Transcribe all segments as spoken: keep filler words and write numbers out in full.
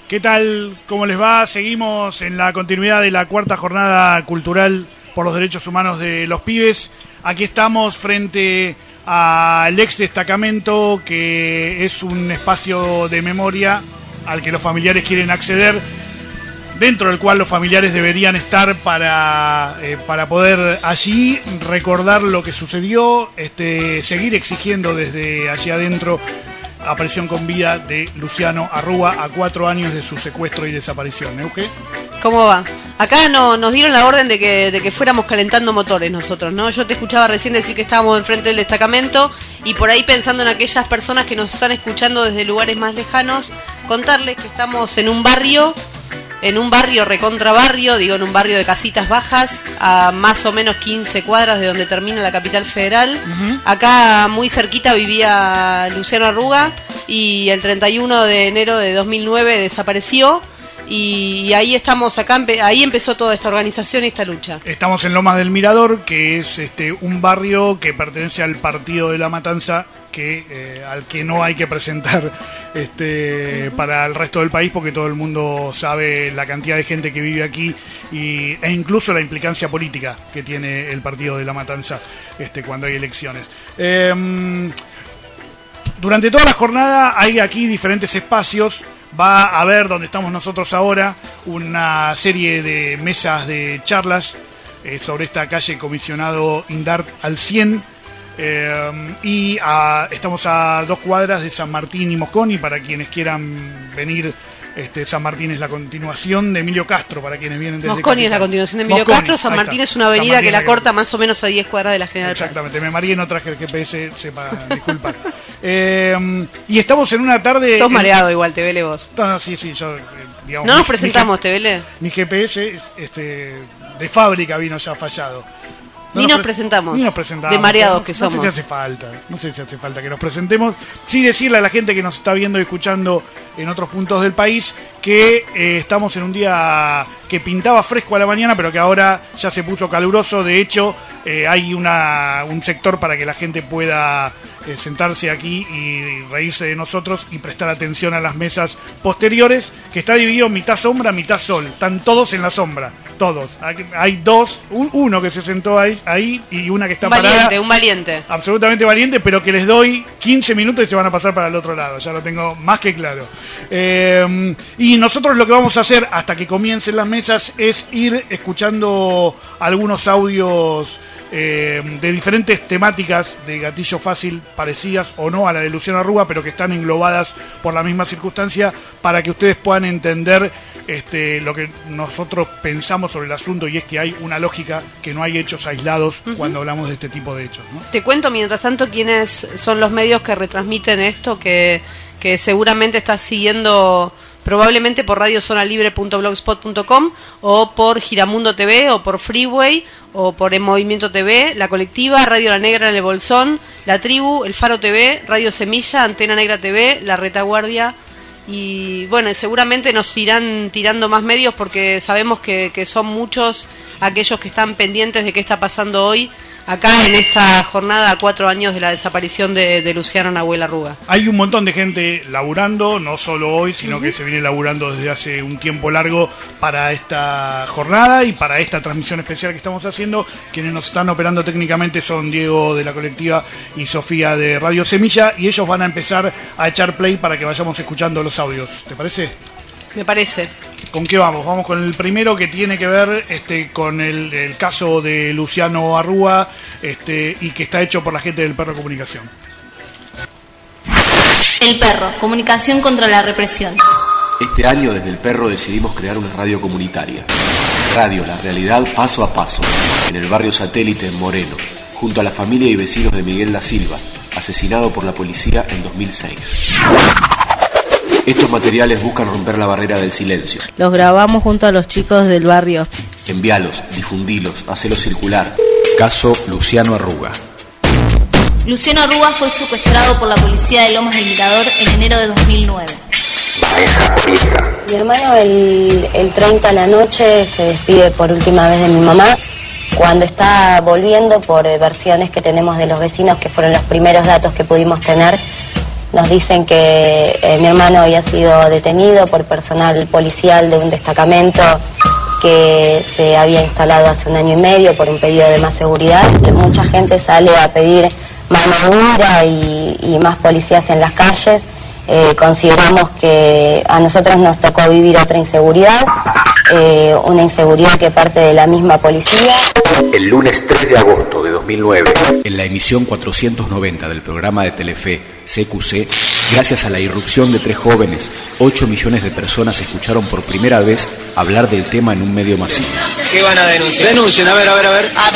¿Qué tal? ¿Cómo les va? Seguimos en la continuidad de la cuarta jornada cultural por los derechos humanos de los pibes. Aquí estamos frente al ex destacamento, que es un espacio de memoria al que los familiares quieren acceder, dentro del cual los familiares deberían estar para, eh, para poder allí recordar lo que sucedió, este, seguir exigiendo desde allí adentro aparición con vida de Luciano Arruga a cuatro años de su secuestro y desaparición. ¿Euge? ¿Cómo va? Acá no, nos dieron la orden de que, de que fuéramos calentando motores nosotros, ¿no? Yo te escuchaba recién decir que estábamos enfrente del destacamento y por ahí pensando en aquellas personas que nos están escuchando desde lugares más lejanos, contarles que estamos en un barrio, en un barrio recontra barrio, digo en un barrio de casitas bajas, a más o menos quince cuadras de donde termina la capital federal. Uh-huh. Acá muy cerquita vivía Luciano Arruga y el treinta y uno de enero de dos mil nueve desapareció. Y ahí estamos, acá ahí empezó toda esta organización y esta lucha. Estamos en Lomas del Mirador, que es este un barrio que pertenece al Partido de la Matanza, que eh, al que no hay que presentar este uh-huh. para el resto del país, porque todo el mundo sabe la cantidad de gente que vive aquí y, e incluso la implicancia política que tiene el Partido de la Matanza este, cuando hay elecciones. Eh, durante toda la jornada hay aquí diferentes espacios. Va a haber, donde estamos nosotros ahora, una serie de mesas de charlas eh, sobre esta calle Comisionado Indart al cien. Eh, y a, estamos a dos cuadras de San Martín y Mosconi, para quienes quieran venir. Este, San Martín es la continuación de Emilio Castro, para quienes vienen desde Mosconi es la continuación de Emilio Mosconi, Castro. San Martín es una avenida que la corta más o menos a diez cuadras de la General Paz. Exactamente, me mareé, no traje el G P S, sepa disculpar. eh, y estamos en una tarde... Sos mareado en... igual, Tevele vos. No, no, sí, sí, yo... Eh, digamos, no nos mi, presentamos, mi, Tevele. Mi G P S este, de fábrica vino ya fallado. No ni nos, nos pre- presentamos, ni nos presentamos, de mareados no, que no somos. No sé si hace falta, no sé si hace falta que nos presentemos. Sí decirle a la gente que nos está viendo y escuchando en otros puntos del país que eh, estamos en un día que pintaba fresco a la mañana, pero que ahora ya se puso caluroso. De hecho, eh, hay una un sector para que la gente pueda eh, sentarse aquí y reírse de nosotros y prestar atención a las mesas posteriores, que está dividido mitad sombra, mitad sol. Están todos en la sombra, todos. Hay dos, un, uno que se sentó ahí, ahí y una que está un valiente, parada. Un valiente, absolutamente valiente, pero que les doy quince minutos y se van a pasar para el otro lado. Ya lo tengo más que claro. Eh, y nosotros lo que vamos a hacer hasta que comiencen las mesas es ir escuchando algunos audios eh, de diferentes temáticas de Gatillo Fácil, parecidas o no a la de Luciano Arruga, pero que están englobadas por la misma circunstancia, para que ustedes puedan entender este, lo que nosotros pensamos sobre el asunto, y es que hay una lógica, que no hay hechos aislados uh-huh. cuando hablamos de este tipo de hechos, ¿no? Te cuento mientras tanto quiénes son los medios que retransmiten esto, que, que seguramente estás siguiendo probablemente por radiozonalibre punto blogspot punto com o por Giramundo T V o por Freeway o por En Movimiento T V, La Colectiva, Radio La Negra en el Bolsón, La Tribu, El Faro T V, Radio Semilla, Antena Negra T V, La Retaguardia. Y bueno, seguramente nos irán tirando más medios, porque sabemos que, que son muchos aquellos que están pendientes de qué está pasando hoy acá en esta jornada a cuatro años de la desaparición de, de Luciano Nahuel Arruga. Hay un montón de gente laburando, no solo hoy, sino uh-huh. que se viene laburando desde hace un tiempo largo para esta jornada y para esta transmisión especial que estamos haciendo. Quienes nos están operando técnicamente son Diego de La Colectiva y Sofía de Radio Semilla, y ellos van a empezar a echar play para que vayamos escuchando los audios. ¿Te parece? Me parece. ¿Con qué vamos? Vamos con el primero, que tiene que ver este, con el, el caso de Luciano Arruga este, y que está hecho por la gente del Perro Comunicación. El Perro, comunicación contra la represión. Este año desde el Perro decidimos crear una radio comunitaria. Radio La Realidad Paso a Paso, en el barrio Satélite en Moreno, junto a la familia y vecinos de Miguel Da Silva, asesinado por la policía en dos mil seis. Estos materiales buscan romper la barrera del silencio. Los grabamos junto a los chicos del barrio. Envíalos, difundilos, hacelos circular. Caso Luciano Arruga. Luciano Arruga fue secuestrado por la policía de Lomas del Mirador en enero de dos mil nueve. Mi hermano el, el treinta a la noche se despide por última vez de mi mamá. Cuando está volviendo, por eh, versiones que tenemos de los vecinos, que fueron los primeros datos que pudimos tener, Nos dicen que eh, mi hermano había sido detenido por personal policial de un destacamento que se había instalado hace un año y medio por un pedido de más seguridad. Mucha gente sale a pedir mano dura y, y más policías en las calles. Eh, consideramos que a nosotros nos tocó vivir otra inseguridad, eh, una inseguridad que parte de la misma policía. El lunes tres de agosto de dos mil nueve, en la emisión cuatrocientos noventa del programa de Telefe C Q C, gracias a la irrupción de tres jóvenes, ocho millones de personas escucharon por primera vez hablar del tema en un medio masivo. ¿Qué van a denunciar? Denuncien, a ver, a ver, a ver. A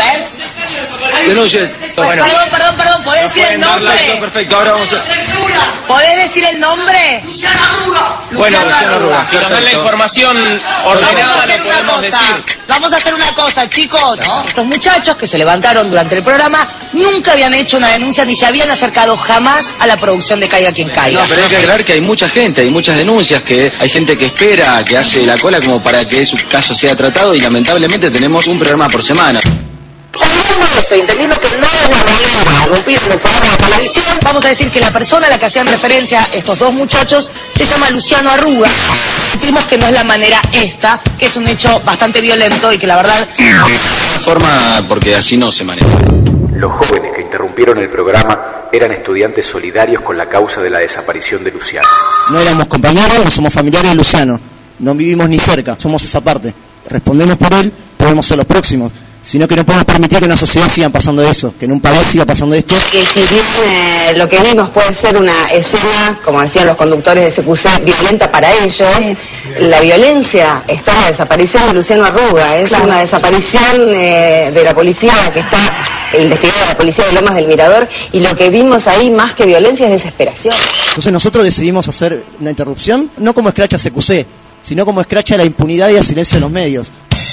ver. Denuncien. Pues, bueno. Perdón, perdón, perdón, ¿podés decir el nombre? Like, perfecto, ahora vamos a... ¿Podés decir el nombre? Luciano Arruga. Bueno, Luciano Arruga. Si nos dan la información ordenada, lo podemos decir. Vamos a hacer una cosa, chicos. ¿No? Estos muchachos que se levantaron durante el programa nunca habían hecho una denuncia ni se habían acercado jamás a la producción de Caiga Quien Caiga. No, pero hay que aclarar que hay mucha gente, hay muchas denuncias, que hay gente que espera, que hace la cola como para que su caso sea tratado y lamentablemente tenemos un programa por semana. Sabiendo esto, entendiendo que no es la manera de romper el programa de televisión, vamos a decir que la persona a la que hacían referencia estos dos muchachos se llama Luciano Arruga. Sentimos que no es la manera esta, que es un hecho bastante violento y que la verdad... De forma, porque así no se maneja. Los jóvenes que interrumpieron el programa eran estudiantes solidarios con la causa de la desaparición de Luciano. No éramos compañeros, no somos familiares de Luciano, no vivimos ni cerca, somos esa parte. Respondemos por él, podemos ser los próximos. Sino que no podemos permitir que en una sociedad sigan pasando eso, que en un país siga pasando esto. Que si bien eh, lo que vimos puede ser una escena, como decían los conductores de C Q C, violenta para ellos, sí. La violencia está en la desaparición de Luciano Arruga, es claro. Una desaparición eh, de la policía que está investigada, la policía de Lomas del Mirador, y lo que vimos ahí más que violencia es desesperación. Entonces nosotros decidimos hacer una interrupción, no como escracha C Q C, sino como escracha la impunidad y el silencio de los medios.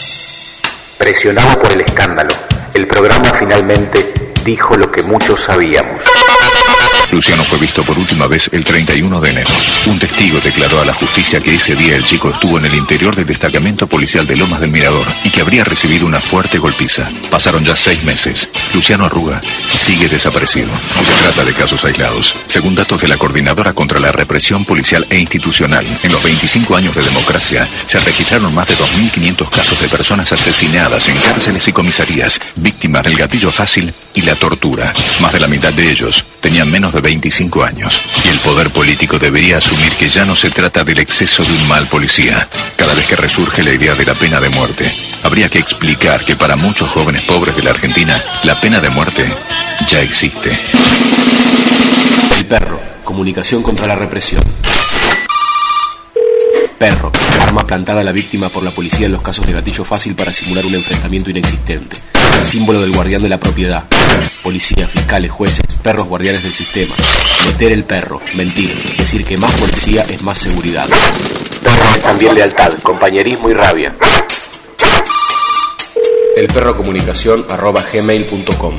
Presionado por el escándalo, el programa finalmente dijo lo que muchos sabíamos. Luciano fue visto por última vez el treinta y uno de enero. Un testigo declaró a la justicia que ese día el chico estuvo en el interior del destacamento policial de Lomas del Mirador y que habría recibido una fuerte golpiza. Pasaron ya seis meses. Luciano Arruga sigue desaparecido. No se trata de casos aislados. Según datos de la Coordinadora contra la Represión Policial e Institucional, en los veinticinco años de democracia se registraron más de dos mil quinientos casos de personas asesinadas en cárceles y comisarías, víctimas del gatillo fácil y la tortura. Más de la mitad de ellos tenían menos de veinticinco años. Y el poder político debería asumir que ya no se trata del exceso de un mal policía. Cada vez que resurge la idea de la pena de muerte, habría que explicar que para muchos jóvenes pobres de la Argentina, la pena de muerte ya existe. El perro, comunicación contra la represión. Perro, arma plantada a la víctima por la policía en los casos de gatillo fácil para simular un enfrentamiento inexistente. El símbolo del guardián de la propiedad. Policía, fiscales, jueces, perros guardianes del sistema. Meter el perro, mentir, decir que más policía es más seguridad. Perro es también lealtad, compañerismo y rabia. El perro comunicación arroba gmail punto com.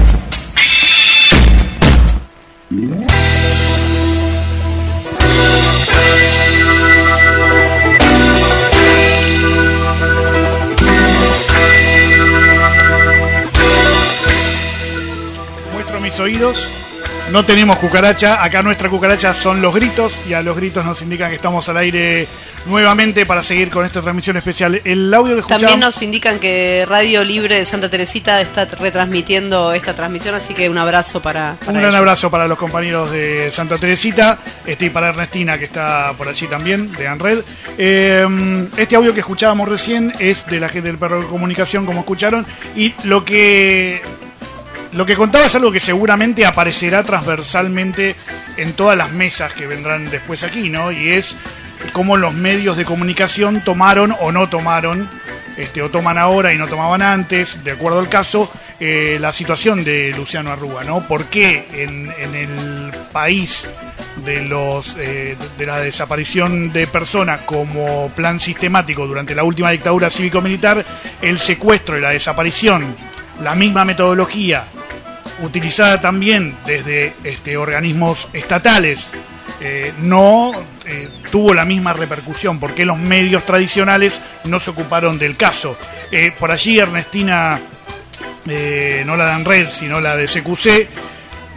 Mis oídos, no tenemos cucaracha, acá nuestra cucaracha son los gritos y a los gritos nos indican que estamos al aire nuevamente para seguir con esta transmisión especial. El audio que escuchamos... También nos indican que Radio Libre de Santa Teresita está retransmitiendo esta transmisión, así que un abrazo para, para Un ellos. gran abrazo para los compañeros de Santa Teresita, este, y para Ernestina que está por allí también, de ANRED. Eh, este audio que escuchábamos recién es de la gente del perro de comunicación, como escucharon, y lo que... Lo que contaba es algo que seguramente aparecerá transversalmente en todas las mesas que vendrán después aquí, ¿no? Y es cómo los medios de comunicación tomaron o no tomaron, este, o toman ahora y no tomaban antes, de acuerdo al caso, eh, la situación de Luciano Arruga, ¿no? ¿Por qué en, en el país de los eh, de la desaparición de personas como plan sistemático durante la última dictadura cívico-militar, el secuestro y la desaparición, la misma metodología utilizada también desde este, organismos estatales, eh, no eh, tuvo la misma repercusión? ¿Por qué los medios tradicionales no se ocuparon del caso? Eh, por allí Ernestina, eh, no la de ANRED, sino la de C Q C,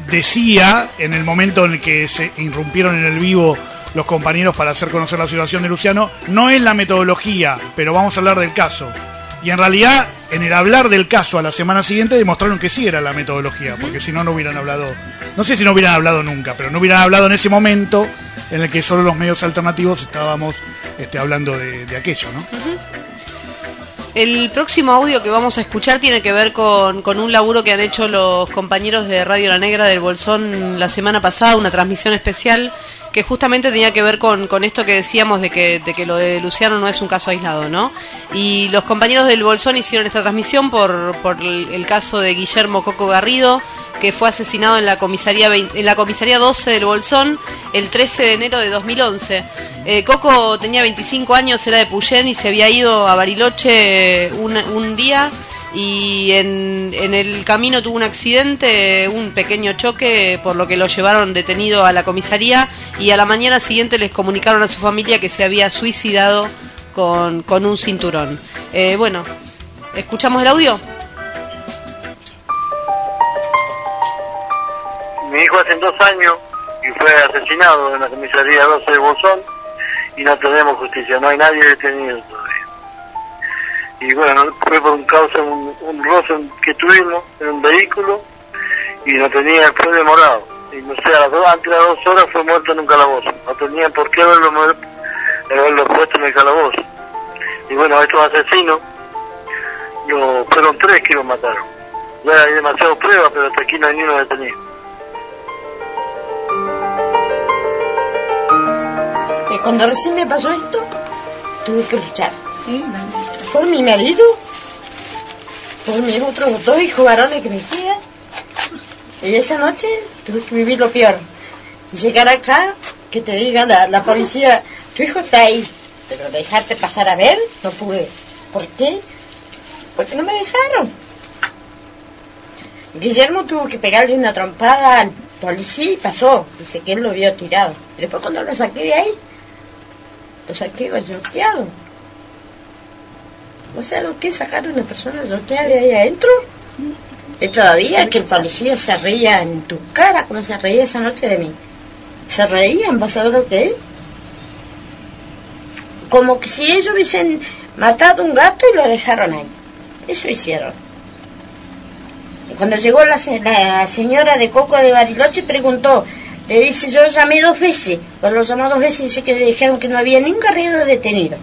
decía, en el momento en el que se irrumpieron en el vivo los compañeros para hacer conocer la situación de Luciano, no es la metodología, pero vamos a hablar del caso. Y en realidad, en el hablar del caso a la semana siguiente, demostraron que sí era la metodología, porque si no, no hubieran hablado, no sé si no hubieran hablado nunca, pero no hubieran hablado en ese momento en el que solo los medios alternativos estábamos este, hablando de, de aquello, ¿no? Uh-huh. El próximo audio que vamos a escuchar tiene que ver con, con un laburo que han hecho los compañeros de Radio La Negra del Bolsón la semana pasada, una transmisión especial que justamente tenía que ver con, con esto que decíamos de que, de que lo de Luciano no es un caso aislado, ¿no? Y los compañeros del Bolsón hicieron esta transmisión por, por el, el caso de Guillermo Coco Garrido, que fue asesinado en la comisaría veinte, en la comisaría doce del Bolsón el trece de enero de dos mil once. Eh, Coco tenía veinticinco años, era de Puyén y se había ido a Bariloche un, un día y en, en el camino tuvo un accidente, un pequeño choque, por lo que lo llevaron detenido a la comisaría y a la mañana siguiente les comunicaron a su familia que se había suicidado con, con un cinturón. Eh, bueno, ¿escuchamos el audio? Mi hijo hace dos años y fue asesinado en la comisaría doce de Bolsón y no tenemos justicia, no hay nadie detenido todavía. Y bueno, fue por un causa, un, un roce que tuvimos en un vehículo y no tenía, fue demorado. Y no sé, a las dos, antes de las dos horas fue muerto en un calabozo. No tenía por qué haberlo, haberlo puesto en el calabozo. Y bueno, estos asesinos, lo, fueron tres que lo mataron. Ya hay demasiadas pruebas, pero hasta aquí no hay ni uno detenido. Cuando recién me pasó esto, tuve que luchar. Sí, por mi marido, por mis otros dos hijos varones que me quedan. Y esa noche tuve que vivir lo peor. Llegar acá, que te digan la, la policía, tu hijo está ahí, pero dejarte pasar a ver, no pude. ¿Por qué? Porque no me dejaron. Guillermo tuvo que pegarle una trompada al policía y pasó. Dice que él lo vio tirado. Y después cuando lo saqué de ahí, lo saqué bloqueado. O sea, lo que es sacar a una persona bloqueada de ahí adentro. Y todavía que el policía se reía en tu cara, como se reía esa noche de mí. Se reían, ¿vas a ver lo que es? Como que si ellos hubiesen matado un gato y lo dejaron ahí. Eso hicieron. Y cuando llegó la, la señora de Coco de Bariloche, preguntó, le dice, yo llamé dos veces. Cuando lo llamó dos veces, dice que le dijeron que no había ni un Garrido detenido.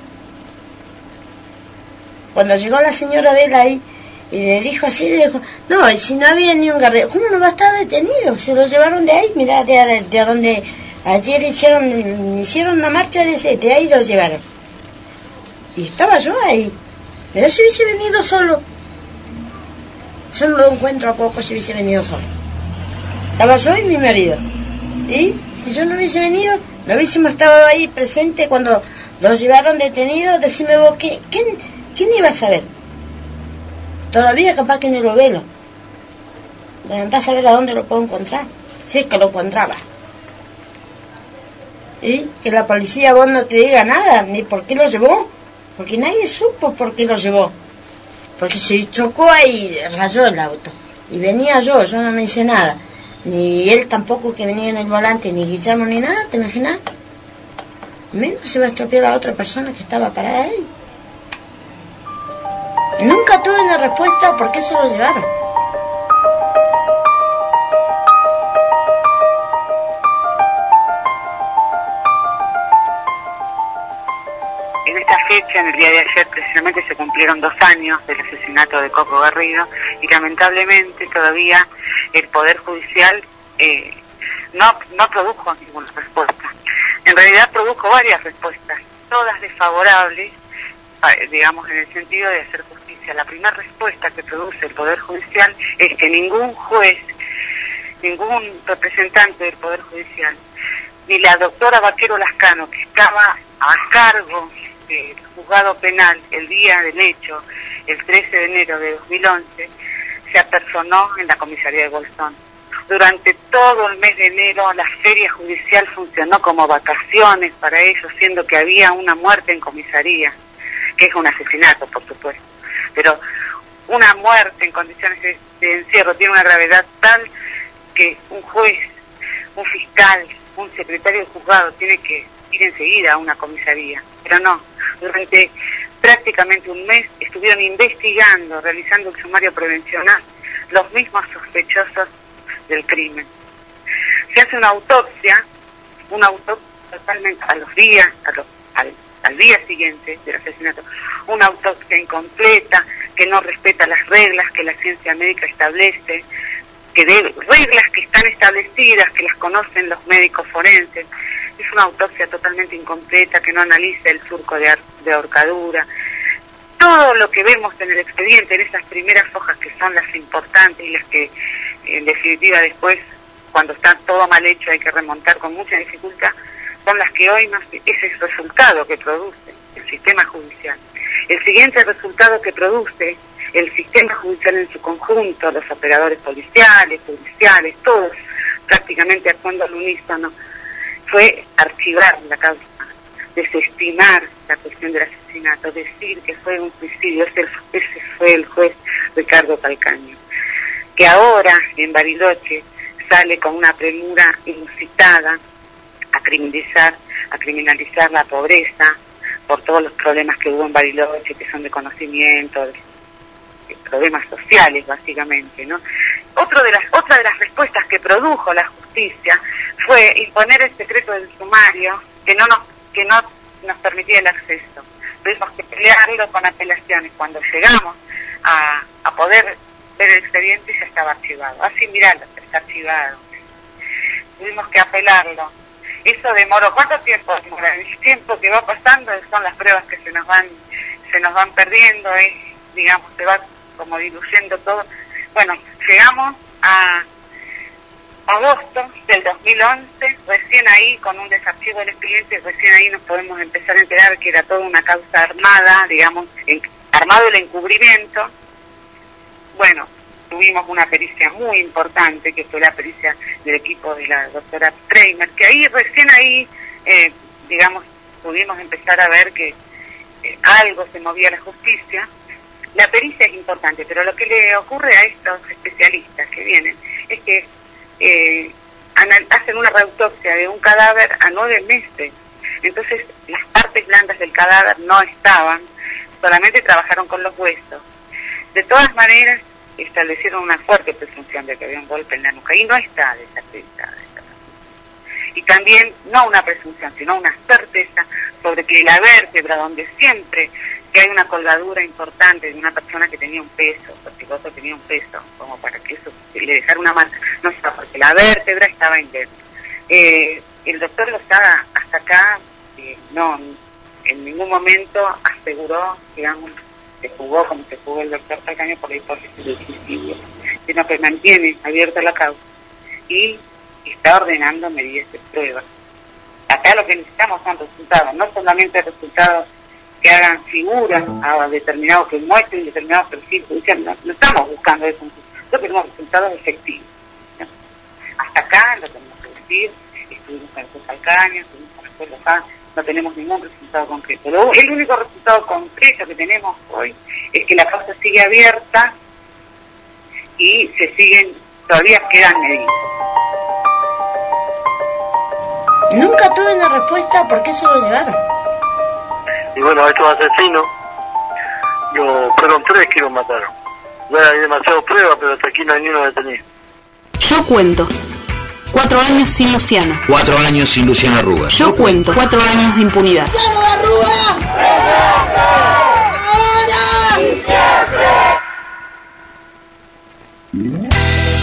Cuando llegó la señora de él ahí, y le dijo así, le dijo, no, si no había ni un Garrido, ¿cómo no va a estar detenido? Se lo llevaron de ahí, mirá, de, de donde ayer hicieron hicieron una marcha de ese, de ahí lo llevaron. Y estaba yo ahí. Pero si hubiese venido solo. Yo no lo encuentro a poco si hubiese venido solo. Estaba yo y mi marido. Y si yo no hubiese venido, no hubiésemos estado ahí presente cuando lo llevaron detenido. Decime vos, ¿quién, quién, quién iba a saber? Todavía capaz que no lo velo. Andá a saber a dónde lo puedo encontrar. Si es que lo encontraba. Y que la policía vos no te diga nada, ni por qué lo llevó. Porque nadie supo por qué lo llevó. Porque se chocó ahí, rayó el auto. Y venía yo, yo no me hice nada. Ni él tampoco que venía en el volante, ni Guillermo ni nada, ¿te imaginas? Menos se va a estropear a otra persona que estaba parada ahí. Nunca tuve una respuesta por qué se lo llevaron. En esta fecha, en el día de ayer, precisamente se cumplieron dos años del asesinato de Coco Garrido y lamentablemente todavía el Poder Judicial eh, no, no produjo ninguna respuesta. En realidad produjo varias respuestas, todas desfavorables, digamos, en el sentido de hacer justicia. La primera respuesta que produce el Poder Judicial es que ningún juez, ningún representante del Poder Judicial, ni la doctora Vaquero Lascano, que estaba a cargo del juzgado penal el día del hecho, el trece de enero de dos mil once, se apersonó en la comisaría de Bolsón. Durante todo el mes de enero la feria judicial funcionó como vacaciones para ellos, siendo que había una muerte en comisaría, que es un asesinato, por supuesto. Pero una muerte en condiciones de, de encierro tiene una gravedad tal que un juez, un fiscal, un secretario de juzgado tiene que ir enseguida a una comisaría, pero no, durante prácticamente un mes estuvieron investigando, realizando el sumario prevencional, los mismos sospechosos del crimen. Se hace una autopsia, una autopsia totalmente a los días, a los, al, al día siguiente del asesinato, una autopsia incompleta, que no respeta las reglas que la ciencia médica establece, que de, reglas que están establecidas, que las conocen los médicos forenses. Es una autopsia totalmente incompleta, que no analiza el surco de, de ahorcadura. Todo lo que vemos en el expediente, en esas primeras hojas que son las importantes y las que en definitiva después, cuando está todo mal hecho, hay que remontar con mucha dificultad, son las que hoy nos, es el resultado que produce el sistema judicial. El siguiente resultado que produce el sistema judicial en su conjunto, los operadores policiales, judiciales, todos prácticamente actuando al unísono, fue archivar la causa, desestimar la cuestión del asesinato, decir que fue un suicidio. Ese, ese fue el juez Ricardo Calcaño, que ahora en Bariloche sale con una premura inusitada a criminalizar, a criminalizar la pobreza por todos los problemas que hubo en Bariloche, que son de conocimiento, de, de problemas sociales básicamente, ¿no? Otro de las, otra de las respuestas que produjo la justicia fue imponer el secreto del sumario que no nos, que no nos permitía el acceso. Tuvimos que pelearlo con apelaciones. Cuando llegamos a, a poder ver el expediente ya estaba archivado. Así, miralo, está archivado. Tuvimos que apelarlo. Eso demoró. ¿Cuánto tiempo demora? El tiempo que va pasando son las pruebas que se nos van, se nos van perdiendo, es, digamos, se va como diluyendo todo. Bueno, llegamos a agosto del dos mil once, recién ahí, con un desarchivo del expediente, recién ahí nos podemos empezar a enterar que era toda una causa armada, digamos, en, armado el encubrimiento. Bueno, tuvimos una pericia muy importante, que fue la pericia del equipo de la doctora Kramer, que ahí, recién ahí, eh, digamos, pudimos empezar a ver que eh, algo se movía a la justicia. La pericia es importante, pero lo que le ocurre a estos especialistas que vienen es que eh, anal- hacen una reautopsia de un cadáver a nueve meses. Entonces, las partes blandas del cadáver no estaban, solamente trabajaron con los huesos. De todas maneras, establecieron una fuerte presunción de que había un golpe en la nuca, y no está desacreditada esta presunción. Y también, no una presunción, sino una certeza sobre que la vértebra, donde siempre que hay una colgadura importante de una persona que tenía un peso, porque el otro tenía un peso, como para que eso le dejara una marca, no está, porque la vértebra estaba indemne. Eh, el doctor Lozada hasta acá eh, no, en ningún momento aseguró, digamos, se jugó como se jugó el doctor Calcaño por la hipótesis del suicidio, sino que mantiene abierta la causa y está ordenando medidas de prueba. Acá lo que necesitamos son resultados, no solamente resultados que hagan figuras a determinados, que muestren determinados perfiles judiciales, no, no estamos buscando eso, nosotros queremos resultados efectivos, ¿no? Hasta acá lo tenemos que decir, estuvimos con el juez Calcaño, estuvimos con el juez Lozada, no tenemos ningún resultado concreto. Lo, el único resultado concreto que tenemos hoy es que la causa sigue abierta y se siguen, todavía quedan medidas. Nunca tuve una respuesta por qué se lo llevaron. Y bueno, a estos asesinos, lo, fueron tres que los mataron. Bueno, hay demasiadas pruebas, pero hasta aquí no hay ni uno detenido. Yo cuento. Cuatro años sin Luciano. Cuatro años sin Luciano Arruga. Yo cuento. Cuatro años de impunidad. ¡Luciano Arruga! ¡Ahora! ¡Y siempre!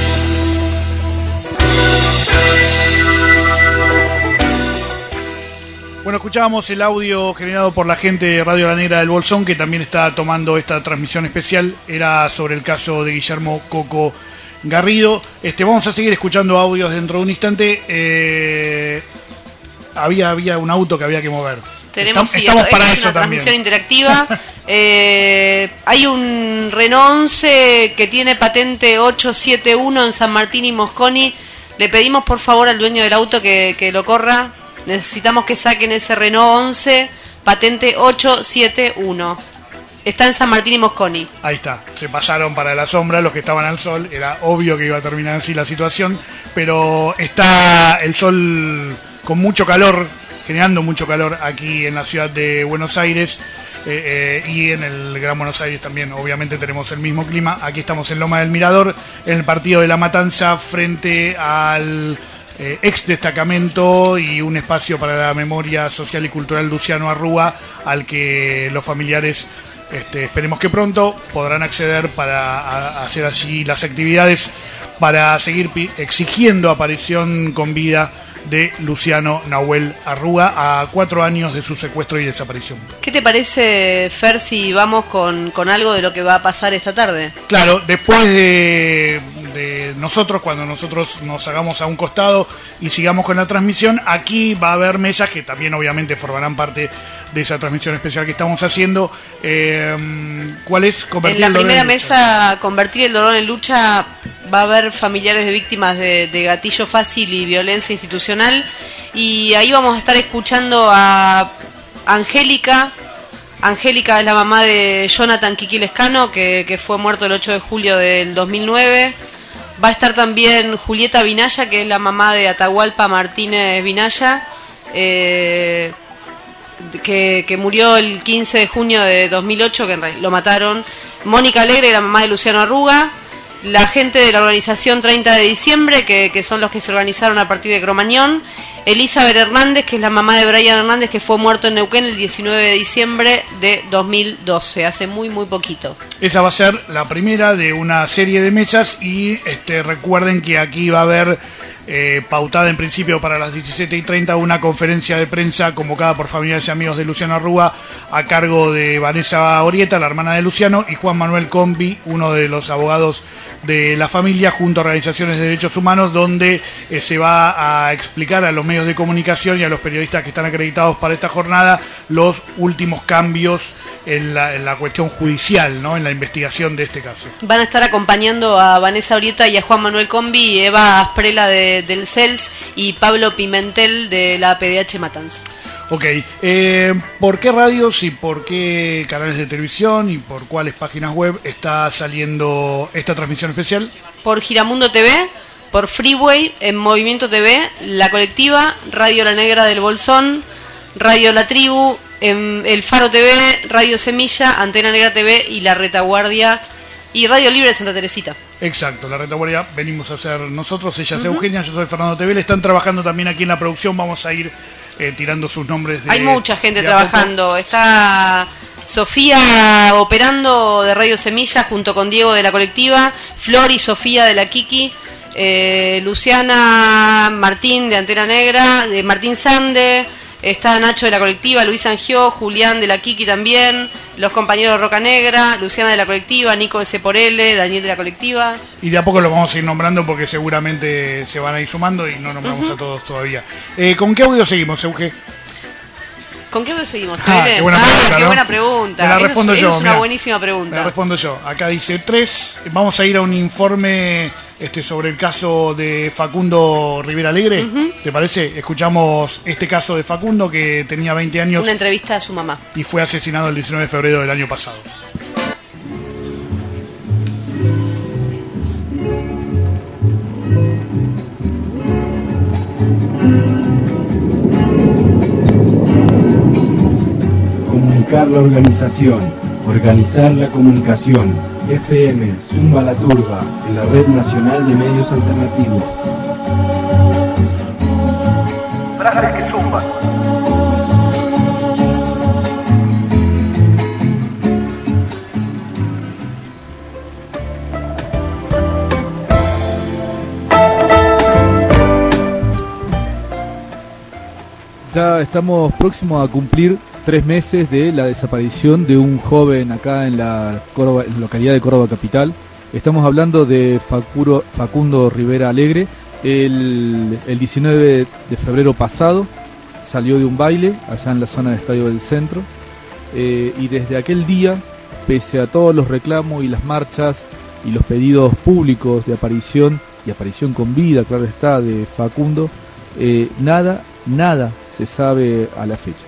Bueno, escuchábamos el audio generado por la gente de Radio La Negra del Bolsón, que también está tomando esta transmisión especial. Era sobre el caso de Guillermo Coco Garrido. Este, vamos a seguir escuchando audios dentro de un instante. Eh, había, había un auto que había que mover. Tenemos, estamos, sí, estamos esto, para esto es eso una también. Transmisión interactiva. eh, hay un Renault once que tiene patente ocho siete uno en San Martín y Mosconi. Le pedimos por favor al dueño del auto que, que lo corra. Necesitamos que saquen ese Renault once, patente ocho siete uno. Está en San Martín y Mosconi. Ahí está, se pasaron para la sombra los que estaban al sol, era obvio que iba a terminar así la situación, pero está el sol con mucho calor, generando mucho calor aquí en la ciudad de Buenos Aires, eh, eh, y en el Gran Buenos Aires también, obviamente tenemos el mismo clima. Aquí estamos en Loma del Mirador, en el partido de La Matanza, frente al eh, ex destacamento y un espacio para la memoria social y cultural Luciano Arrúa, al que los familiares, este, esperemos que pronto, podrán acceder para a, a hacer allí las actividades para seguir pi- exigiendo aparición con vida de Luciano Nahuel Arrúa a cuatro años de su secuestro y desaparición. ¿Qué te parece, Fer, si vamos con, con algo de lo que va a pasar esta tarde? Claro, después de, de nosotros, cuando nosotros nos hagamos a un costado y sigamos con la transmisión, aquí va a haber mesas que también obviamente formarán parte de esa transmisión especial que estamos haciendo. Eh, ¿Cuál es? Convertir en la el dolor primera en lucha. mesa, Convertir el dolor en lucha, va a haber familiares de víctimas de, de gatillo fácil y violencia institucional, y ahí vamos a estar escuchando a Angélica. Angélica es la mamá de Jonathan Kiki Lescano, que, que fue muerto el ocho de julio del dos mil nueve. Va a estar también Julieta Vinaya, que es la mamá de Atahualpa Martínez Vinaya, eh, que, que murió el quince de junio de dos mil ocho, que en realidad lo mataron. Mónica Alegre, la mamá de Luciano Arruga. La gente de la organización treinta de diciembre, que, que son los que se organizaron a partir de Cromañón. Elizabeth Hernández, que es la mamá de Brian Hernández, que fue muerto en Neuquén el diecinueve de diciembre de dos mil doce, hace muy muy poquito. Esa va a ser la primera de una serie de mesas, y este, recuerden que aquí va a haber eh, pautada en principio para las diecisiete y treinta una conferencia de prensa convocada por familiares y amigos de Luciano Arrúa, a cargo de Vanessa Orieta, la hermana de Luciano, y Juan Manuel Combi, uno de los abogados de la familia, junto a organizaciones de derechos humanos, donde eh, se va a explicar a los medios de comunicación y a los periodistas que están acreditados para esta jornada los últimos cambios en la, en la cuestión judicial, ¿no? En la investigación de este caso. Van a estar acompañando a Vanessa Orieta y a Juan Manuel Combi, Eva Asprela de, del C E L S y Pablo Pimentel de la P D H Matanza. Ok, eh, ¿por qué radios y por qué canales de televisión y por cuáles páginas web está saliendo esta transmisión especial? Por Giramundo T V, por Freeway, en Movimiento T V, La Colectiva, Radio La Negra del Bolsón, Radio La Tribu, en El Faro T V, Radio Semilla, Antena Negra T V y La Retaguardia y Radio Libre de Santa Teresita. Exacto, La Retaguardia venimos a hacer nosotros, ella es uh-huh. Eugenia, yo soy Fernando Tebel, están trabajando también aquí en la producción, vamos a ir eh, tirando sus nombres. De, Hay mucha gente trabajando, está Sofía operando de Radio Semilla junto con Diego de La Colectiva, Flor y Sofía de La Kiki, eh, Luciana Martín de Antena Negra, de Martín Sande, está Nacho de La Colectiva, Luis Angió, Julián de La Kiki también, los compañeros de Roca Negra, Luciana de La Colectiva, Nico de C por L, Daniel de La Colectiva. Y de a poco los vamos a ir nombrando porque seguramente se van a ir sumando y no nombramos uh-huh. a todos todavía. Eh, ¿Con qué audio seguimos, Euge? ¿Con qué audio seguimos? Ah, qué buena ah, pregunta, qué ¿no? buena pregunta. Me la respondo eso, yo. Eso es una mirá. buenísima pregunta. Me la respondo yo. Acá dice tres. Vamos a ir a un informe este, sobre el caso de Facundo Rivera Alegre. Uh-huh. ¿Te parece? Escuchamos este caso de Facundo, que tenía veinte años. Una entrevista a su mamá. Y fue asesinado el diecinueve de febrero del año pasado. Comunicar la organización, organizar la comunicación. F M, Zumba la Turba, en la Red Nacional de Medios Alternativos. Frases que zumban. Ya estamos próximos a cumplir tres meses de la desaparición de un joven acá en la, Córdoba, en la localidad de Córdoba Capital. Estamos hablando de Facuro, Facundo Rivera Alegre. El, el diecinueve de febrero pasado salió de un baile allá en la zona del Estadio del Centro, eh, y desde aquel día, pese a todos los reclamos y las marchas y los pedidos públicos de aparición y aparición con vida, claro está, de Facundo, eh, nada, nada se sabe a la fecha.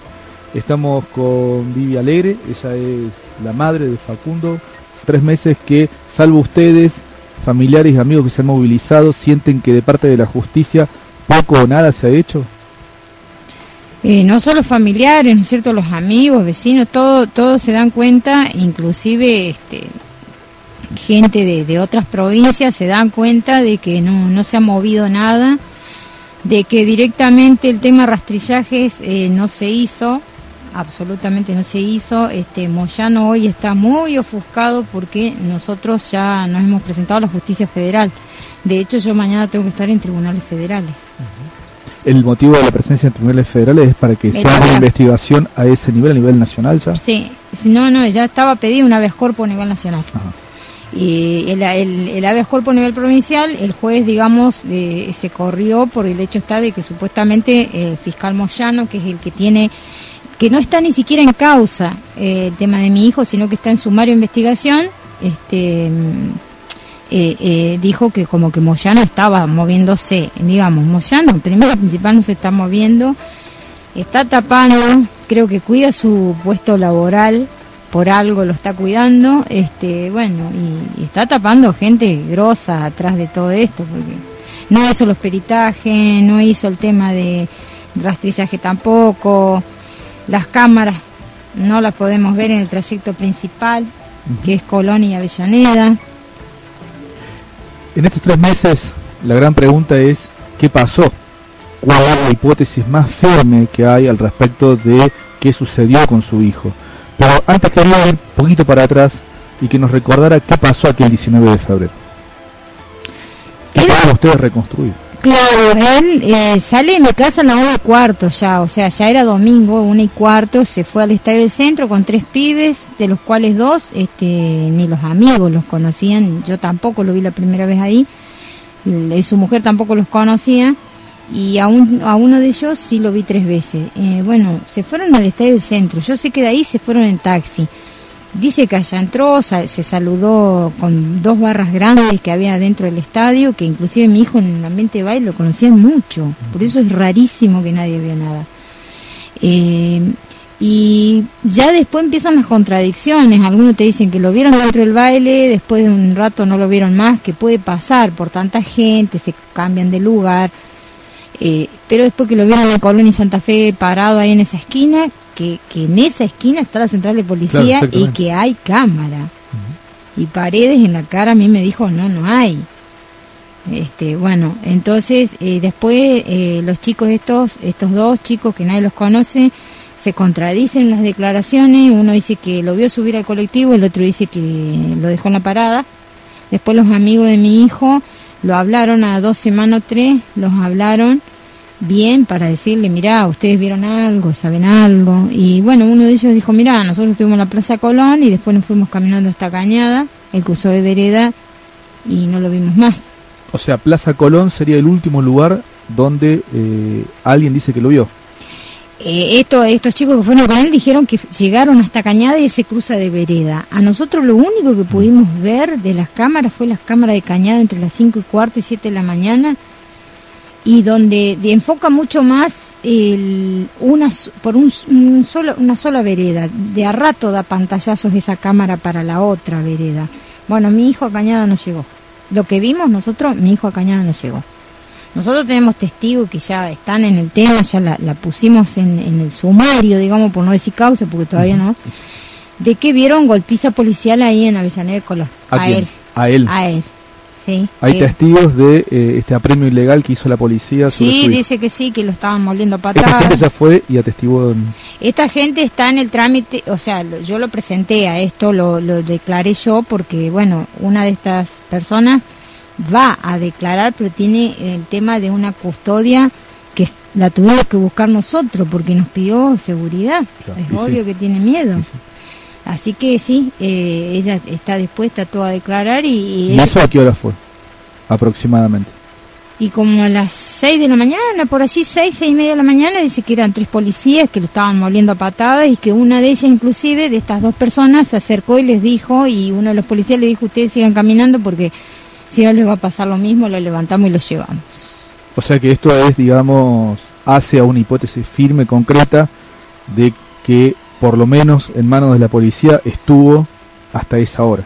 Estamos con Vivi Alegre, ella es la madre de Facundo. Tres meses que, salvo ustedes, familiares y amigos que se han movilizado, sienten que de parte de la justicia poco o nada se ha hecho. Eh, no solo familiares, ¿no es cierto? Los amigos, vecinos, todo, todos se dan cuenta, inclusive este, gente de, de otras provincias se dan cuenta de que no, no se ha movido nada, de que directamente el tema rastrillajes eh, no se hizo, absolutamente no se hizo. Este Moyano hoy está muy ofuscado porque nosotros ya nos hemos presentado a la justicia federal. De hecho, yo mañana tengo que estar en tribunales federales. ¿El motivo de la presencia en tribunales federales es para que se haga una investigación a ese nivel, a nivel nacional ya? Sí, no, no, ya estaba pedido un habeas corpus a nivel nacional. Ajá. Y el, el, el habeas corpus a nivel provincial, el juez, digamos, eh, se corrió por el hecho está de que supuestamente el fiscal Moyano, que es el que tiene, que no está ni siquiera en causa eh, el tema de mi hijo, sino que está en sumario de investigación, este... Eh, eh, dijo que como que Moyano estaba moviéndose, digamos, Moyano, primero principal no se está moviendo, está tapando, creo que cuida su puesto laboral, por algo lo está cuidando, este, bueno, y, y está tapando gente grosa atrás de todo esto, porque no hizo los peritajes, no hizo el tema de rastrillaje tampoco, las cámaras no las podemos ver en el trayecto principal, uh-huh. que es Colón y Avellaneda. En estos tres meses, la gran pregunta es, ¿qué pasó? ¿Cuál es la hipótesis más firme que hay al respecto de qué sucedió con su hijo? Pero antes quería ir un poquito para atrás y que nos recordara qué pasó aquel diecinueve de febrero. ¿Qué para ustedes reconstruir? Claro, él eh, sale de mi casa a la una y cuarto ya, o sea, ya era domingo, una y cuarto, se fue al estadio del centro con tres pibes, de los cuales dos, este, ni los amigos los conocían, yo tampoco lo vi la primera vez ahí, y su mujer tampoco los conocía, y a, un, a uno de ellos sí lo vi tres veces. Eh, bueno, se fueron al estadio del centro, yo sé que de ahí se fueron en taxi. Dice que allá entró, se saludó con dos barras grandes que había dentro del estadio, que inclusive mi hijo en el ambiente de baile lo conocían mucho, por eso es rarísimo que nadie vea nada. Eh, y ya después empiezan las contradicciones, algunos te dicen que lo vieron dentro del baile, después de un rato no lo vieron más, que puede pasar por tanta gente, se cambian de lugar, eh, pero después que lo vieron en Colón y Santa Fe parado ahí en esa esquina, Que, que en esa esquina está la central de policía, claro, y que hay cámara. Uh-huh. Y Paredes en la cara a mí me dijo, no, no hay. Este, bueno, entonces eh, después eh, los chicos estos, estos dos chicos que nadie los conoce, se contradicen las declaraciones. Uno dice que lo vio subir al colectivo, el otro dice que lo dejó en la parada. Después los amigos de mi hijo lo hablaron a dos semanas o tres, los hablaron bien para decirle, mirá, ustedes vieron algo, saben algo, y bueno, uno de ellos dijo, mirá, nosotros estuvimos en la Plaza Colón y después nos fuimos caminando hasta Cañada, él cruzó de vereda y no lo vimos más. O sea, Plaza Colón sería el último lugar donde eh, alguien dice que lo vio. Eh, esto, estos chicos que fueron con él dijeron que llegaron hasta Cañada y se cruza de vereda. A nosotros lo único que pudimos ver de las cámaras fue las cámaras de Cañada entre las cinco y cuarto y siete de la mañana, y donde de, enfoca mucho más el, una por un, un solo una sola vereda, de a rato da pantallazos esa cámara para la otra vereda. Bueno, mi hijo a Cañada no llegó, lo que vimos nosotros, mi hijo a Cañada no llegó. Nosotros tenemos testigos que ya están en el tema, ya la, la pusimos en, en el sumario, digamos, por no decir causa, porque todavía no, de que vieron golpiza policial ahí en Avellaneda de Colón. ¿A, a quién? él. A él. A él. Sí, hay eh, testigos de eh, este apremio ilegal que hizo la policía sobre sí, su hijo. dice que sí, que lo estaban moliendo a patadas. Esta gente ya fue y atestiguó. En... Esta gente está en el trámite, o sea, lo, yo lo presenté a esto, lo, lo declaré yo porque, bueno, una de estas personas va a declarar, pero tiene el tema de una custodia que la tuvimos que buscar nosotros porque nos pidió seguridad. Claro, es obvio sí. que tiene miedo. Sí, sí. Así que sí, eh, ella está dispuesta a todo a declarar y... ¿Y ella... eso a qué hora fue? Aproximadamente. Y como a las seis de la mañana, por allí seis, seis y media de la mañana, dice que eran tres policías que lo estaban moliendo a patadas y que una de ellas inclusive, de estas dos personas, se acercó y les dijo, y uno de los policías le dijo, ustedes sigan caminando porque si no les va a pasar lo mismo, lo levantamos y lo llevamos. O sea que esto es, digamos, hace a una hipótesis firme, concreta, de que por lo menos en manos de la policía estuvo hasta esa hora.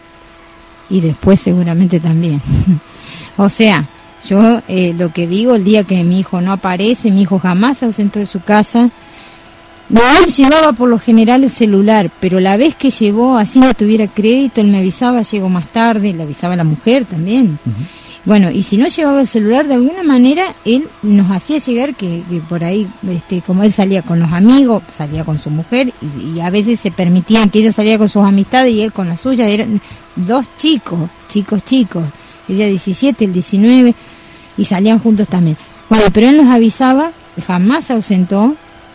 Y después seguramente también. O sea, yo eh, lo que digo, el día que mi hijo no aparece, mi hijo jamás se ausentó de su casa. No, él llevaba por lo general el celular, pero la vez que llevó, así no tuviera crédito, él me avisaba, llego más tarde, le avisaba a la mujer también. Uh-huh. Bueno, y si no llevaba el celular, de alguna manera, él nos hacía llegar que, que por ahí, este, como él salía con los amigos, salía con su mujer, y, y a veces se permitían que ella salía con sus amistades y él con las suyas, eran dos chicos, chicos, chicos, ella diecisiete, el diecinueve, y salían juntos también. Bueno, pero él nos avisaba, jamás se ausentó.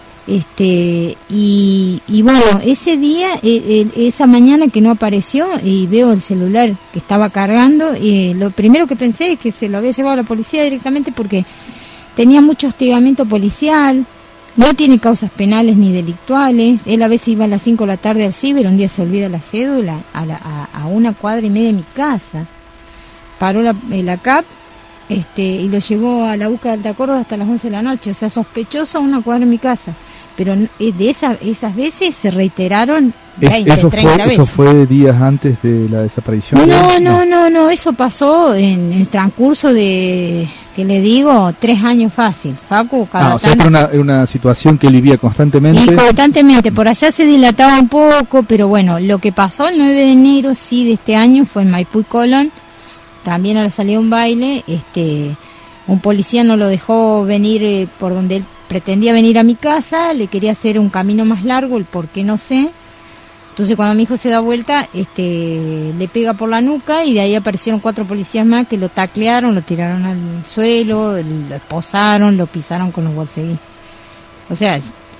Este y, y bueno, ese día, eh, eh, esa mañana que no apareció y veo el celular que estaba cargando, eh, lo primero que pensé es que se lo había llevado a la policía directamente porque tenía mucho hostigamiento policial, no tiene causas penales ni delictuales, él a veces iba a las cinco de la tarde al ciber, un día se olvida la cédula a, la, a, a una cuadra y media de mi casa, paró la, la C A P este, y lo llevó a la búsqueda de Alta Córdoba hasta las once de la noche, o sea, sospechoso a una cuadra de mi casa. Pero de esa, esas veces se reiteraron veinte, es, eso treinta fue, veces. ¿Eso fue días antes de la desaparición? No, no, no, no, eso pasó en el transcurso de, que le digo, tres años fácil. Facu, cada ah, o sea, era una, era una situación que él vivía constantemente. Y constantemente, por allá se dilataba un poco, pero bueno, lo que pasó el nueve de enero, sí, de este año, fue en Maipú y Colón, también a la salida de un baile, este, un policía no lo dejó venir eh, por donde él pretendía venir a mi casa, le quería hacer un camino más largo, el por qué no sé. Entonces cuando mi hijo se da vuelta, este, le pega por la nuca y de ahí aparecieron cuatro policías más que lo taclearon, lo tiraron al suelo, lo esposaron, lo pisaron con los bolseguíes. O sea,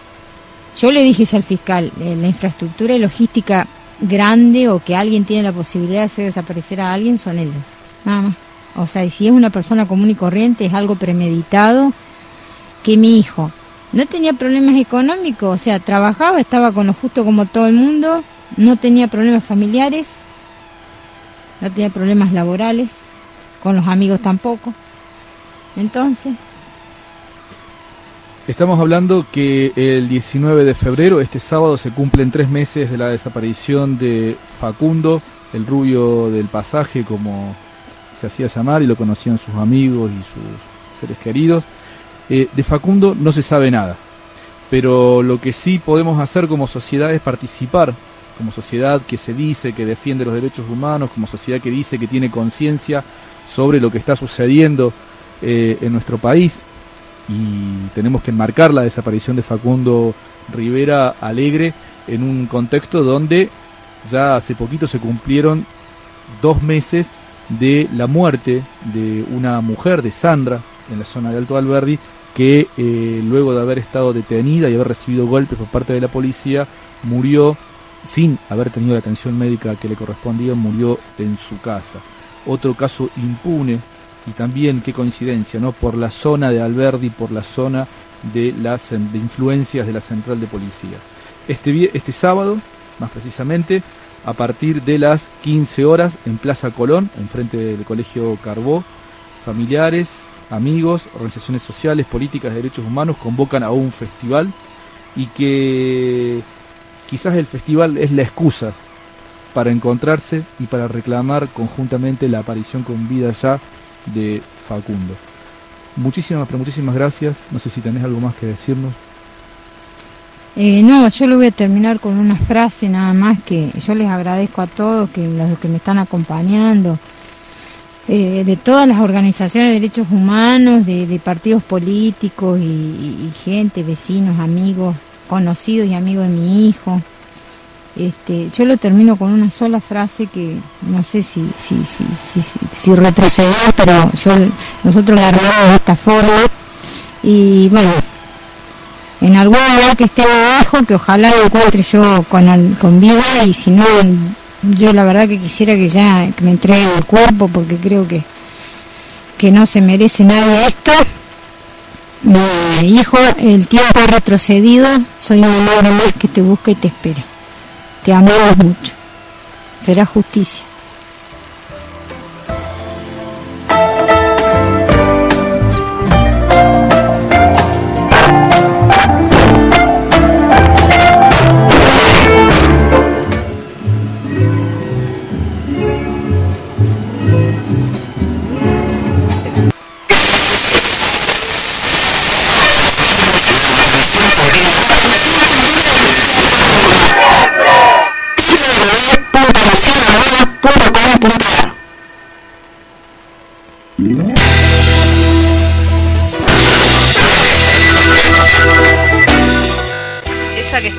yo le dije ya al fiscal, eh, la infraestructura y logística grande o que alguien tiene la posibilidad de hacer desaparecer a alguien son ellos, nada más. O sea, y si es una persona común y corriente, es algo premeditado. Que mi hijo no tenía problemas económicos, o sea, trabajaba, estaba con lo justo como todo el mundo, no tenía problemas familiares, no tenía problemas laborales, con los amigos tampoco. Entonces... Estamos hablando que el diecinueve de febrero, este sábado, se cumplen tres meses de la desaparición de Facundo, el rubio del pasaje, como se hacía llamar, y lo conocían sus amigos y sus seres queridos. Eh, de Facundo no se sabe nada, pero lo que sí podemos hacer como sociedad es participar, como sociedad que se dice que defiende los derechos humanos, como sociedad que dice que tiene conciencia sobre lo que está sucediendo eh, en nuestro país, y tenemos que enmarcar la desaparición de Facundo Rivera Alegre en un contexto donde ya hace poquito se cumplieron dos meses de la muerte de una mujer, de Sandra, en la zona de Alto Alberdi, que eh, luego de haber estado detenida y haber recibido golpes por parte de la policía, murió sin haber tenido la atención médica que le correspondía, murió en su casa. Otro caso impune, y también qué coincidencia, ¿no? Por la zona de Alberdi, por la zona de las de influencias de la central de policía. Este, este sábado, más precisamente, a partir de las quince horas, en Plaza Colón, enfrente del Colegio Carbó, familiares, amigos, organizaciones sociales, políticas de derechos humanos convocan a un festival, y que quizás el festival es la excusa para encontrarse y para reclamar conjuntamente la aparición con vida ya de Facundo. Muchísimas, pero muchísimas gracias. No sé si tenés algo más que decirnos. Eh, no, yo lo voy a terminar con una frase nada más, que yo les agradezco a todos, que los que me están acompañando, Eh, de todas las organizaciones de derechos humanos, de, de partidos políticos y, y, y gente, vecinos, amigos, conocidos y amigos de mi hijo. Este, yo lo termino con una sola frase que no sé si si si si, si, si retroceder, pero yo nosotros la armamos de esta forma. Y bueno, en algún lugar que esté mi hijo, que ojalá lo encuentre yo con, al, con vida, y si no, yo la verdad que quisiera que ya que me entreguen el cuerpo, porque creo que que no se merece nadie esto. Mi hijo, el tiempo ha retrocedido, soy una madre más que te busca y te espera. Te amamos mucho. Será justicia.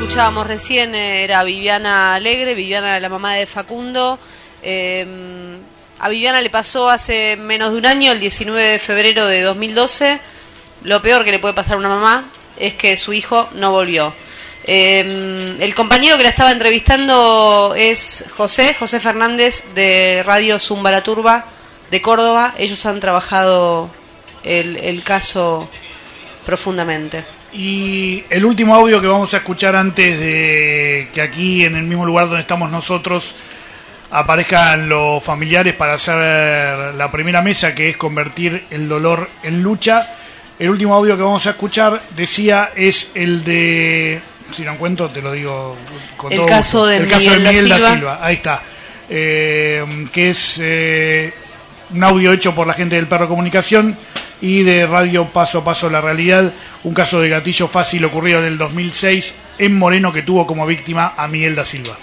escuchábamos recién era Viviana Alegre, Viviana la mamá de Facundo. Eh, a Viviana le pasó hace menos de un año, el diecinueve de febrero de dos mil doce. Lo peor que le puede pasar a una mamá es que su hijo no volvió. Eh, el compañero que la estaba entrevistando es José, José Fernández de Radio Zumba La Turba de Córdoba. Ellos han trabajado el, el caso profundamente. Y el último audio que vamos a escuchar antes de que aquí en el mismo lugar donde estamos nosotros aparezcan los familiares para hacer la primera mesa, que es convertir el dolor en lucha. El último audio que vamos a escuchar, decía, es el de, si no encuentro te lo digo con el todo caso gusto. de el Miguel, caso de Miguel da, da Silva. Silva, ahí está, eh, que es eh, un audio hecho por la gente del Perro Comunicación y de Radio Paso a Paso La Realidad, un caso de gatillo fácil ocurrido en el dos mil seis en Moreno, que tuvo como víctima a Miguel da Silva.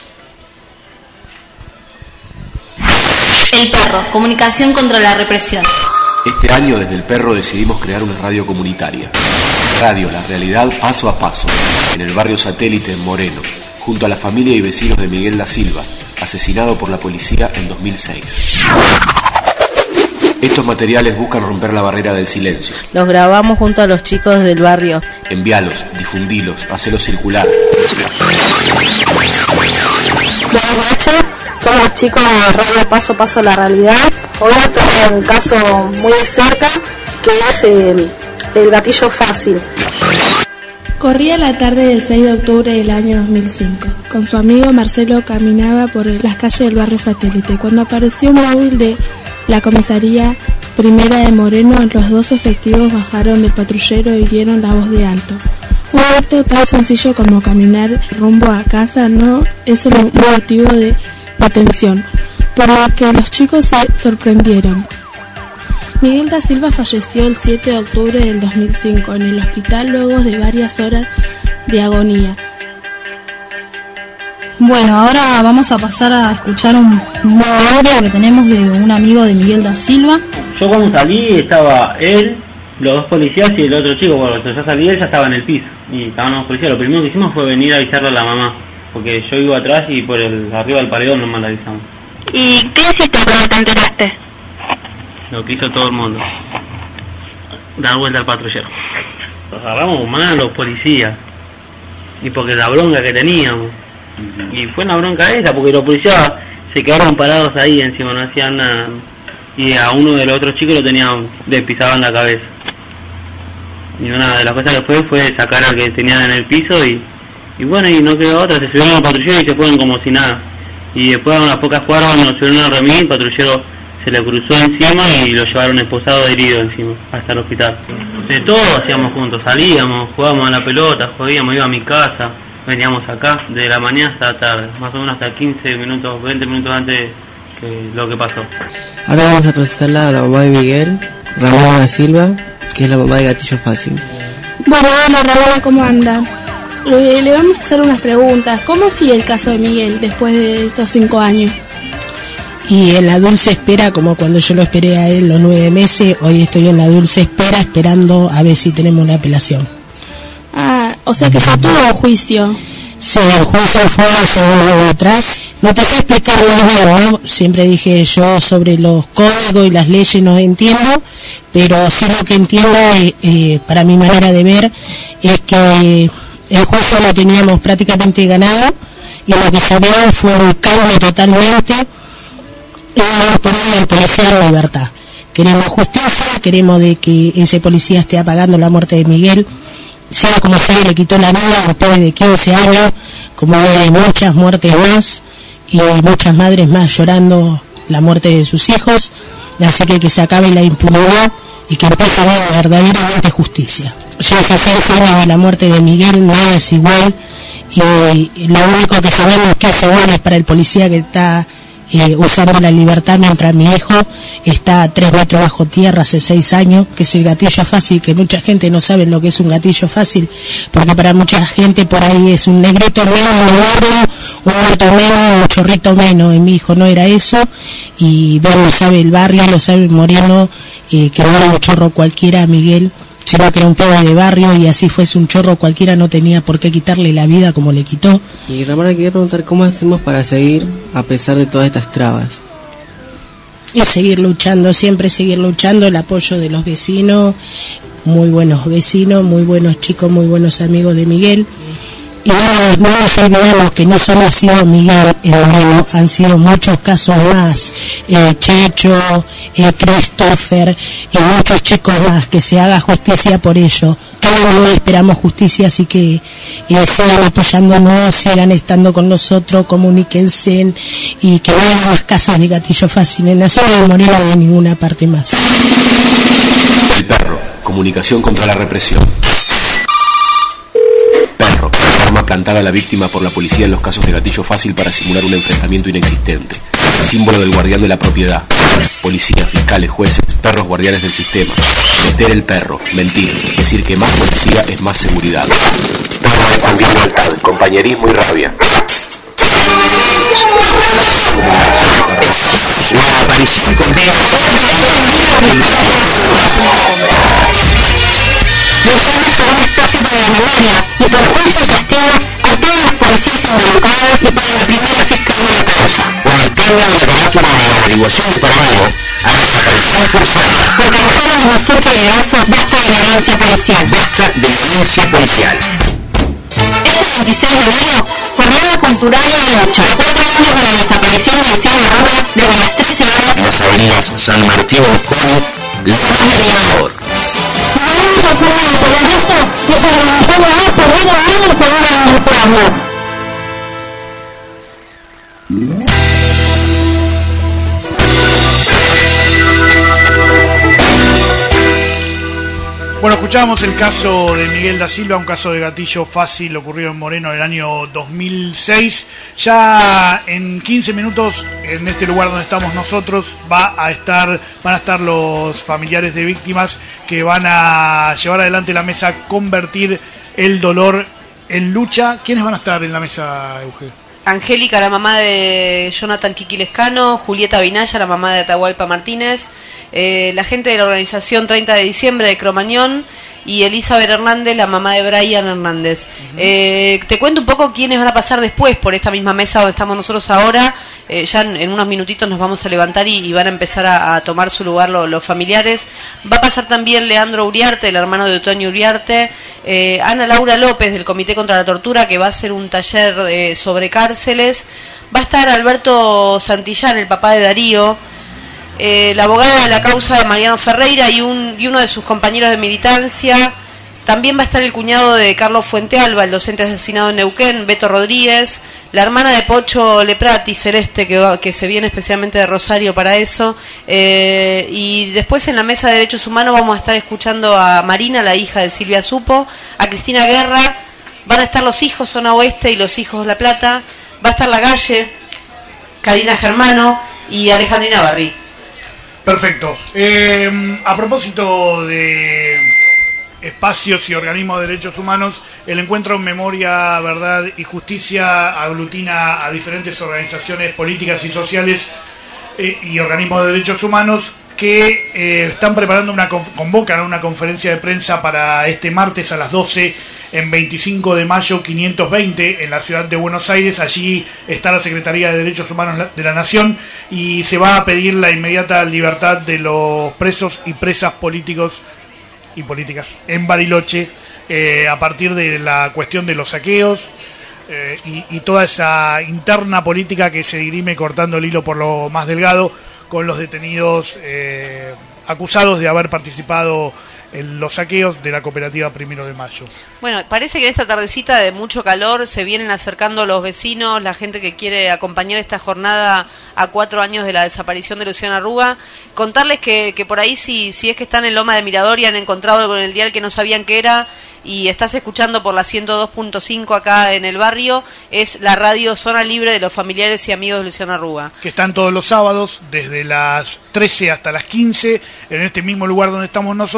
El Perro, comunicación contra la represión. Este año desde el Perro decidimos crear una radio comunitaria. Radio La Realidad Paso a Paso, en el barrio Satélite en Moreno, junto a la familia y vecinos de Miguel da Silva, asesinado por la policía en dos mil seis. Estos materiales buscan romper la barrera del silencio. Los grabamos junto a los chicos del barrio. Envíalos, difundilos, hacelos circular. Buenas noches, somos chicos de Radio Paso a Paso La Realidad. Hoy nos toca un caso muy de cerca, que es el, el gatillo fácil. Corría la tarde del seis de octubre del año dos mil cinco. Con su amigo Marcelo caminaba por las calles del barrio Satélite, cuando apareció un móvil de la comisaría primera de Moreno. Los dos efectivos bajaron del patrullero y dieron la voz de alto. Un acto tan sencillo como caminar rumbo a casa no es el motivo de atención, por lo que los chicos se sorprendieron. Miguel da Silva falleció el siete de octubre del dos mil cinco en el hospital luego de varias horas de agonía. Bueno, ahora vamos a pasar a escuchar un, un nuevo audio que tenemos de un amigo de Miguel da Silva. Yo cuando salí estaba él, los dos policías y el otro chico. Cuando yo salí él ya estaba en el piso y estaban los policías. Lo primero que hicimos fue venir a avisarle a la mamá, porque yo iba atrás y por el arriba del paredón nomás la avisamos. ¿Y qué hiciste cuando te enteraste? Lo que hizo todo el mundo, dar vuelta al patrullero. Los agarramos mal a los policías y porque la bronca que teníamos. Y fue una bronca esa, porque los policías se quedaron parados ahí encima, no hacían nada. Y a uno de los otros chicos lo tenían, le pisaban la cabeza. Y una de las cosas que fue fue sacar al que tenían en el piso y, y bueno, y no quedó otra, se subieron al patrullero y se fueron como si nada. Y después a unas pocas cuadras nos subieron al remis, el patrullero se le cruzó encima y lo llevaron esposado herido encima, hasta el hospital. De todo hacíamos juntos, salíamos, jugábamos a la pelota, jodíamos, iba a mi casa. Veníamos acá de la mañana hasta la tarde, más o menos hasta quince minutos, veinte minutos antes que lo que pasó. Ahora vamos a presentarla a la mamá de Miguel, Ramona da Silva, que es la mamá de Gatillo Fácil. Bueno, hola Ramona, ¿cómo anda? Eh, le vamos a hacer unas preguntas. ¿Cómo sigue el caso de Miguel después de estos cinco años? Y en la dulce espera, como cuando yo lo esperé a él los nueve meses, hoy estoy en la dulce espera esperando a ver si tenemos la apelación. Ah, o sea que ya tuvo juicio. Sí, el juicio fue hace un año atrás. No te sé explicar muy bien, ¿no? Siempre dije yo sobre los códigos y las leyes no entiendo, pero sí lo que entiendo, eh, eh, para mi manera de ver, es que el juicio lo teníamos prácticamente ganado y lo que se vio fue un cambio totalmente y no poner al policía en libertad. Queremos justicia, queremos de que ese policía esté apagando la muerte de Miguel, sea como sea, le quitó la vida después de quince años, como hay muchas muertes más y muchas madres más llorando la muerte de sus hijos, así que que se acabe la impunidad y que empiece a haber verdaderamente justicia. Ya hace seis años de la muerte de Miguel, nada es igual, y lo único que sabemos que es igual es para el policía que está eh, usando la libertad, mientras mi hijo está a tres metros bajo tierra hace seis años, que es el gatillo fácil, que mucha gente no sabe lo que es un gatillo fácil, porque para mucha gente por ahí es un negrito menos, un gordo, un muerto menos, un chorrito menos, y mi hijo no era eso, y bueno, lo sabe el barrio, lo sabe el Moreno, eh, que no era un chorro cualquiera, Miguel, sino que era un pibe de barrio y así fuese un chorro cualquiera no tenía por qué quitarle la vida como le quitó. Y Ramona, quería preguntar cómo hacemos para seguir a pesar de todas estas trabas. Y seguir luchando, siempre seguir luchando, el apoyo de los vecinos, muy buenos vecinos, muy buenos chicos, muy buenos amigos de Miguel. Y no, no nos olvidemos que no solo ha sido Miguel el Moreno, han sido muchos casos más, eh, Checho, eh, Christopher y muchos chicos más, que se haga justicia por ello. Cada uno esperamos justicia, así que eh, sigan apoyándonos, sigan estando con nosotros, comuníquense y que no haya más casos de gatillo fácil en la zona de Moreno ni en ninguna parte más. El perro, comunicación contra la represión. Perro, arma plantada a la víctima por la policía en los casos de gatillo fácil para simular un enfrentamiento inexistente. Símbolo del guardián de la propiedad. Policía, fiscales, jueces, perros guardianes del sistema. Meter el perro, mentir, decir que más policía es más seguridad. Perro expandir lealtad, compañerismo y rabia. La aparición con Luchamos por un espacio para la memoria y por juicio y castigo a todos los policías involucrados y para la primera fiscal de la causa. Por el premio de la carátula de averiguación de Paraguay a desaparición forzada. Porque los jóvenes no son peligrosos, basta de violencia policial. Basta de violencia policial. Este veintiséis de enero, jornada cultural y de lucha. Cuatro años de la desaparición de Luciano Arruga desde las trece horas. En las avenidas San Martín, Coni, Lomas del Mirador. Vamos a poner el proyecto y se realizó a por vida y por una del pueblo. Bueno, escuchábamos el caso de Miguel da Silva, un caso de gatillo fácil ocurrido en Moreno en el año dos mil seis. Ya en quince minutos, en este lugar donde estamos nosotros, va a estar, van a estar los familiares de víctimas que van a llevar adelante la mesa Convertir el Dolor en Lucha. ¿Quiénes van a estar en la mesa, Eugenio? Angélica, la mamá de Jonathan Kiki Lescano, Julieta Vinaya, la mamá de Atahualpa Martínez, eh, la gente de la organización treinta de diciembre de Cromañón y Elizabeth Hernández, la mamá de Brian Hernández. Uh-huh. Eh, te cuento un poco quiénes van a pasar después por esta misma mesa donde estamos nosotros ahora. Eh, ya en, en unos minutitos nos vamos a levantar y, y van a empezar a, a tomar su lugar lo, los familiares. Va a pasar también Leandro Uriarte, el hermano de Otoño Uriarte, eh, Ana Laura López del Comité contra la Tortura, que va a hacer un taller eh, sobre cárceles. Va a estar Alberto Santillán, el papá de Darío, eh, la abogada de la causa de Mariano Ferreira y, un, y uno de sus compañeros de militancia. También va a estar el cuñado de Carlos Fuentealba, el docente asesinado en Neuquén, Beto Rodríguez, la hermana de Pocho Leprati, Celeste, que, va, que se viene especialmente de Rosario para eso. Eh, y después en la mesa de Derechos Humanos vamos a estar escuchando a Marina, la hija de Silvia Supo, a Cristina Guerra, van a estar los hijos Zona Oeste y los hijos La Plata, va a estar La Galle, Karina Germano y Alejandrina Barri. Perfecto. Eh, a propósito de espacios y organismos de derechos humanos, el encuentro Memoria, Verdad y Justicia aglutina a diferentes organizaciones políticas y sociales eh, y organismos de derechos humanos que eh, están preparando una convocan una conferencia de prensa para este martes a las doce en veinticinco de mayo quinientos veinte en la ciudad de Buenos Aires. Allí está la Secretaría de Derechos Humanos de la Nación y se va a pedir la inmediata libertad de los presos y presas políticos y políticas en Bariloche eh, a partir de la cuestión de los saqueos eh, y, y toda esa interna política que se dirime cortando el hilo por lo más delgado con los detenidos eh, acusados de haber participado en los saqueos de la cooperativa Primero de Mayo. Bueno, parece que en esta tardecita de mucho calor se vienen acercando los vecinos, la gente que quiere acompañar esta jornada a cuatro años de la desaparición de Luciano Arruga. Contarles que, que por ahí si, si es que están en Loma de Mirador y han encontrado algo en el dial que no sabían que era y estás escuchando por la ciento dos punto cinco acá en el barrio, es la radio Zona Libre de los familiares y amigos de Luciano Arruga. Que están todos los sábados desde las trece hasta las quince en este mismo lugar donde estamos nosotros,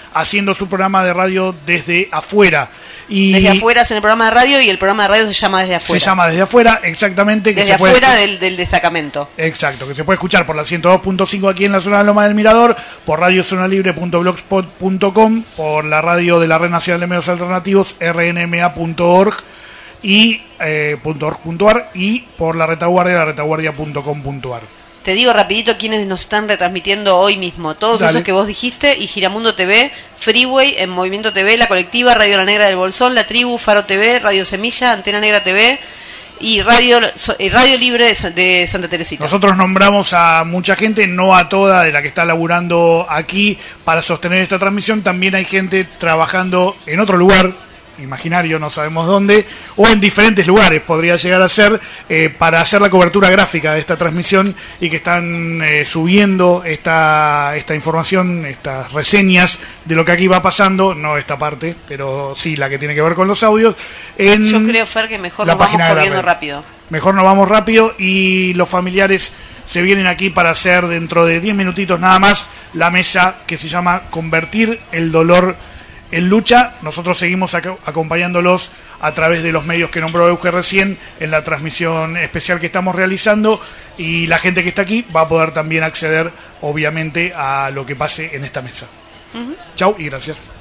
haciendo su programa de radio desde afuera. Y desde afuera hacen el programa de radio y el programa de radio se llama Desde Afuera. Se llama Desde Afuera, exactamente. Que desde se puede afuera del, del destacamento. Exacto, que se puede escuchar por la ciento dos punto cinco aquí en la zona de Loma del Mirador, por radio zona libre punto blogspot punto com, por la radio de la Red Nacional de Medios Alternativos, r n m a punto org y eh, .org.ar, y por la retaguardia, la retaguardia punto com punto ar. Te digo rapidito quiénes nos están retransmitiendo hoy mismo. Todos Dale. Esos que vos dijiste, y Giramundo T V, Freeway, En Movimiento T V, La Colectiva, Radio La Negra del Bolsón, La Tribu, Faro T V, Radio Semilla, Antena Negra T V y Radio, Radio Libre de, de Santa Teresita. Nosotros nombramos a mucha gente, no a toda de la que está laburando aquí para sostener esta transmisión. También hay gente trabajando en otro lugar, imaginario, no sabemos dónde, o en diferentes lugares podría llegar a ser, eh, para hacer la cobertura gráfica de esta transmisión, y que están eh, subiendo esta esta información, estas reseñas de lo que aquí va pasando, no esta parte, pero sí la que tiene que ver con los audios. En Yo creo, Fer, que mejor la nos vamos página de la corriendo red. rápido. Mejor nos vamos rápido, y los familiares se vienen aquí para hacer dentro de diez minutitos nada más la mesa que se llama Convertir el Dolor en Lucha. Nosotros seguimos ac- acompañándolos a través de los medios que nombró Euge recién en la transmisión especial que estamos realizando, y la gente que está aquí va a poder también acceder, obviamente, a lo que pase en esta mesa. Uh-huh. Chau y gracias.